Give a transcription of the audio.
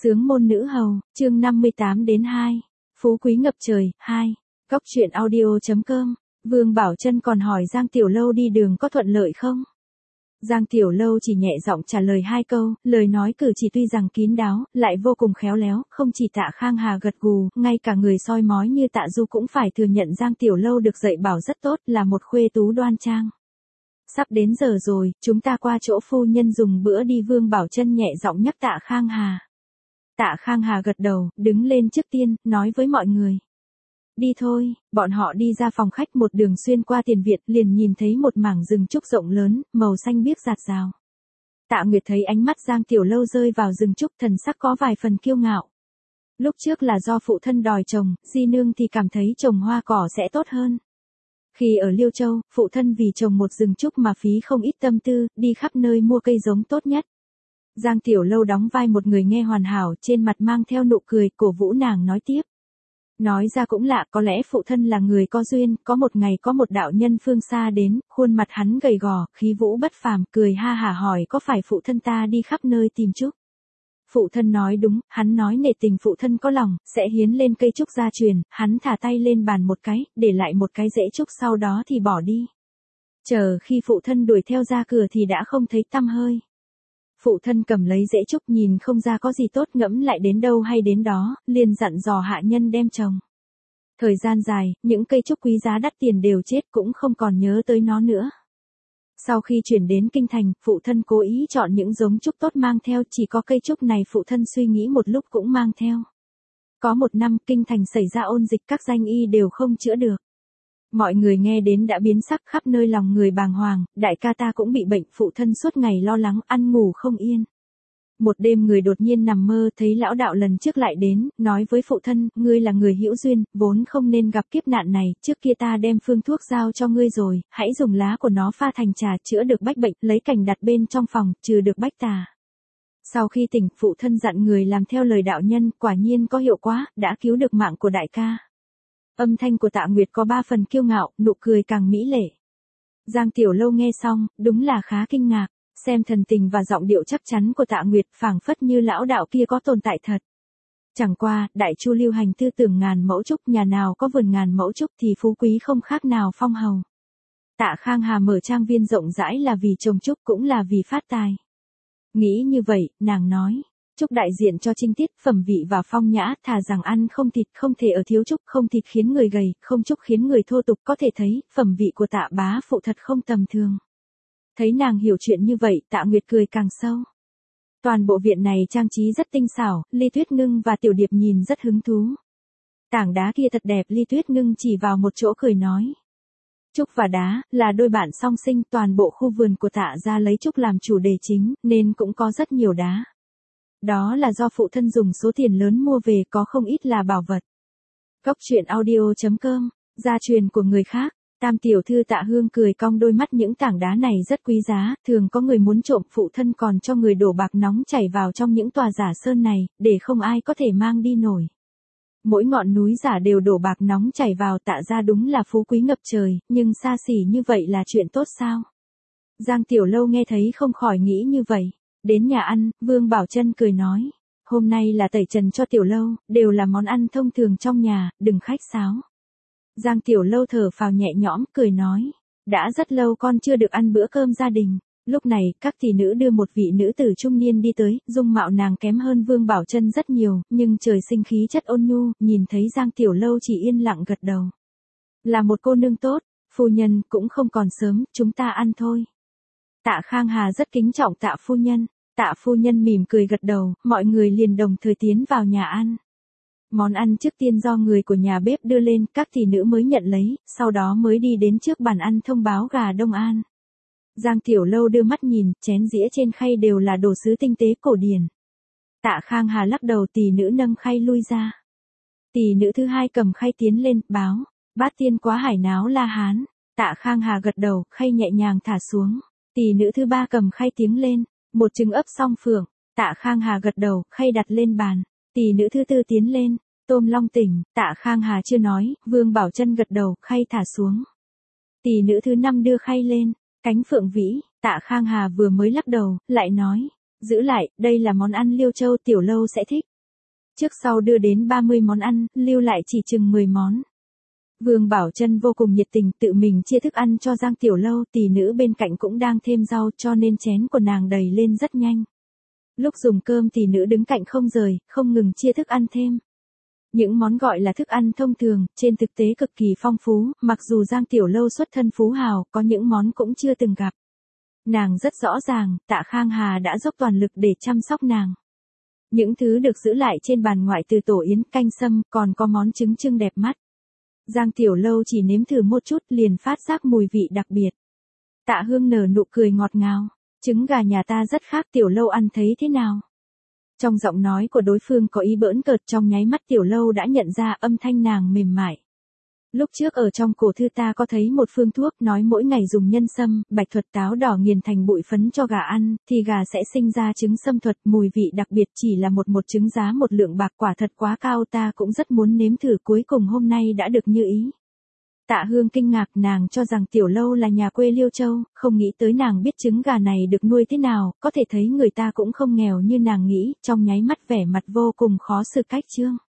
Sướng môn nữ hầu, chương 58 đến 2. Phú quý ngập trời, 2. Góc truyện audio.com. Vương Bảo Trân còn hỏi Giang Tiểu Lâu đi đường có thuận lợi không? Giang Tiểu Lâu chỉ nhẹ giọng trả lời 2 câu, lời nói cử chỉ tuy rằng kín đáo, lại vô cùng khéo léo, không chỉ Tạ Khang Hà gật gù, ngay cả người soi mói như Tạ Du cũng phải thừa nhận Giang Tiểu Lâu được dạy bảo rất tốt, là một khuê tú đoan trang. Sắp đến giờ rồi, chúng ta qua chỗ phu nhân dùng bữa đi. Vương Bảo Trân nhẹ giọng nhắc Tạ Khang Hà. Tạ Khang Hà gật đầu, đứng lên trước tiên, nói với mọi người. Đi thôi, bọn họ đi ra phòng khách, một đường xuyên qua tiền viện, liền nhìn thấy một mảng rừng trúc rộng lớn, màu xanh biếc rạt rào. Tạ Nguyệt thấy ánh mắt Giang Tiểu Lâu rơi vào rừng trúc, thần sắc có vài phần kiêu ngạo. Lúc trước là do phụ thân đòi trồng, di nương thì cảm thấy trồng hoa cỏ sẽ tốt hơn. Khi ở Liêu Châu, phụ thân vì trồng một rừng trúc mà phí không ít tâm tư, đi khắp nơi mua cây giống tốt nhất. Giang Tiểu Lâu đóng vai một người nghe hoàn hảo, trên mặt mang theo nụ cười, cổ vũ nàng nói tiếp. Nói ra cũng lạ, có lẽ phụ thân là người có duyên, có một ngày có một đạo nhân phương xa đến, khuôn mặt hắn gầy gò, khí vũ bất phàm, cười ha hả hỏi có phải phụ thân ta đi khắp nơi tìm trúc. Phụ thân nói đúng, hắn nói nể tình phụ thân có lòng, sẽ hiến lên cây trúc gia truyền, hắn thả tay lên bàn một cái, để lại một cái rễ trúc sau đó thì bỏ đi. Chờ khi phụ thân đuổi theo ra cửa thì đã không thấy tăm hơi. Phụ thân cầm lấy rễ trúc nhìn không ra có gì tốt, ngẫm lại đến đâu hay đến đó, liền dặn dò hạ nhân đem trồng. Thời gian dài, những cây trúc quý giá đắt tiền đều chết, cũng không còn nhớ tới nó nữa. Sau khi chuyển đến kinh thành, phụ thân cố ý chọn những giống trúc tốt mang theo, chỉ có cây trúc này phụ thân suy nghĩ một lúc cũng mang theo. Có một năm, kinh thành xảy ra ôn dịch, các danh y đều không chữa được. Mọi người nghe đến đã biến sắc, khắp nơi lòng người bàng hoàng, đại ca ta cũng bị bệnh, phụ thân suốt ngày lo lắng, ăn ngủ không yên. Một đêm người đột nhiên nằm mơ, thấy lão đạo lần trước lại đến, nói với phụ thân, ngươi là người hữu duyên, vốn không nên gặp kiếp nạn này, trước kia ta đem phương thuốc giao cho ngươi rồi, hãy dùng lá của nó pha thành trà, chữa được bách bệnh, lấy cành đặt bên trong phòng, trừ được bách tà. Sau khi tỉnh, phụ thân dặn người làm theo lời đạo nhân, quả nhiên có hiệu quả, đã cứu được mạng của đại ca. Âm thanh của Tạ Nguyệt có 3 phần kiêu ngạo, nụ cười càng mỹ lệ. Giang Tiểu Lâu nghe xong, đúng là khá kinh ngạc, xem thần tình và giọng điệu chắc chắn của Tạ Nguyệt, phảng phất như lão đạo kia có tồn tại thật. Chẳng qua, đại chu lưu hành tư tưởng ngàn mẫu trúc, nhà nào có vườn ngàn mẫu trúc thì phú quý không khác nào phong hầu. Tạ Khang Hà mở trang viên rộng rãi là vì trồng trúc, cũng là vì phát tài. Nghĩ như vậy, nàng nói. Trúc đại diện cho trinh tiết, phẩm vị và phong nhã, thà rằng ăn không thịt, không thể ở thiếu trúc, không thịt khiến người gầy, không trúc khiến người thô tục, có thể thấy, phẩm vị của Tạ bá phụ thật không tầm thường. Thấy nàng hiểu chuyện như vậy, Tạ Nguyệt cười càng sâu. Toàn bộ viện này trang trí rất tinh xảo, Ly Tuyết Ngưng và Tiểu Điệp nhìn rất hứng thú. Tảng đá kia thật đẹp, Ly Tuyết Ngưng chỉ vào một chỗ cười nói. Trúc và đá, là đôi bạn song sinh, toàn bộ khu vườn của Tạ gia lấy trúc làm chủ đề chính, nên cũng có rất nhiều đá. Đó là do phụ thân dùng số tiền lớn mua về, có không ít là bảo vật. Góc truyện audio.com, gia truyền của người khác. Tam tiểu thư Tạ Hương cười cong đôi mắt, những tảng đá này rất quý giá, thường có người muốn trộm, phụ thân còn cho người đổ bạc nóng chảy vào trong những tòa giả sơn này, để không ai có thể mang đi nổi. Mỗi ngọn núi giả đều đổ bạc nóng chảy vào, Tạ ra đúng là phú quý ngập trời, nhưng xa xỉ như vậy là chuyện tốt sao? Giang Tiểu Lâu nghe thấy không khỏi nghĩ như vậy. Đến nhà ăn, Vương Bảo Trân cười nói. Hôm nay là tẩy trần cho Tiểu Lâu, đều là món ăn thông thường trong nhà, đừng khách sáo. Giang Tiểu Lâu thở phào nhẹ nhõm, cười nói. Đã rất lâu con chưa được ăn bữa cơm gia đình. Lúc này, các tỷ nữ đưa một vị nữ tử trung niên đi tới, dung mạo nàng kém hơn Vương Bảo Trân rất nhiều, nhưng trời sinh khí chất ôn nhu, nhìn thấy Giang Tiểu Lâu chỉ yên lặng gật đầu. Là một cô nương tốt, phu nhân, cũng không còn sớm, chúng ta ăn thôi. Tạ Khang Hà rất kính trọng Tạ phu nhân. Tạ phu nhân mỉm cười gật đầu, mọi người liền đồng thời tiến vào nhà ăn. Món ăn trước tiên do người của nhà bếp đưa lên, các tỷ nữ mới nhận lấy, sau đó mới đi đến trước bàn ăn thông báo gà Đông An. Giang Tiểu Lâu đưa mắt nhìn, chén dĩa trên khay đều là đồ sứ tinh tế cổ điển. Tạ Khang Hà lắc đầu, tỷ nữ nâng khay lui ra. Tỷ nữ thứ hai cầm khay tiến lên, báo, bát tiên quá hải náo La Hán. Tạ Khang Hà gật đầu, khay nhẹ nhàng thả xuống. Tỷ nữ thứ ba cầm khay tiến lên. Một trứng ấp song phượng. Tạ Khang Hà gật đầu, khay đặt lên bàn. Tỷ nữ thứ tư tiến lên. Tôm long tỉnh. Tạ Khang Hà chưa nói, Vương Bảo Trân gật đầu, khay thả xuống. Tỷ nữ thứ 5 đưa khay lên. Cánh phượng vĩ. Tạ Khang Hà vừa mới lắc đầu, lại nói. Giữ lại, đây là món ăn Liêu Châu, Tiểu Lâu sẽ thích. Trước sau đưa đến 30 món ăn, lưu lại chỉ chừng 10 món. Vương Bảo Trân vô cùng nhiệt tình tự mình chia thức ăn cho Giang Tiểu Lâu, tỷ nữ bên cạnh cũng đang thêm rau cho nên chén của nàng đầy lên rất nhanh. Lúc dùng cơm tỷ nữ đứng cạnh không rời, không ngừng chia thức ăn thêm. Những món gọi là thức ăn thông thường, trên thực tế cực kỳ phong phú, mặc dù Giang Tiểu Lâu xuất thân phú hào, có những món cũng chưa từng gặp. Nàng rất rõ ràng, Tạ Khang Hà đã dốc toàn lực để chăm sóc nàng. Những thứ được giữ lại trên bàn ngoại từ tổ yến, canh sâm, còn có món trứng trưng đẹp mắt. Giang Tiểu Lâu chỉ nếm thử một chút liền phát giác mùi vị đặc biệt. Tạ Hương nở nụ cười ngọt ngào. Trứng gà nhà ta rất khác, Tiểu Lâu ăn thấy thế nào? Trong giọng nói của đối phương có ý bỡn cợt, trong nháy mắt Tiểu Lâu đã nhận ra âm thanh nàng mềm mại. Lúc trước ở trong cổ thư ta có thấy một phương thuốc nói mỗi ngày dùng nhân sâm, bạch thuật táo đỏ nghiền thành bụi phấn cho gà ăn, thì gà sẽ sinh ra trứng sâm thuật, mùi vị đặc biệt, chỉ là một trứng giá 1 lượng bạc, quả thật quá cao, ta cũng rất muốn nếm thử, cuối cùng hôm nay đã được như ý. Tạ Hương kinh ngạc, nàng cho rằng Tiểu Lâu là nhà quê Liêu Châu, không nghĩ tới nàng biết trứng gà này được nuôi thế nào, có thể thấy người ta cũng không nghèo như nàng nghĩ, trong nháy mắt vẻ mặt vô cùng khó xử cách trương.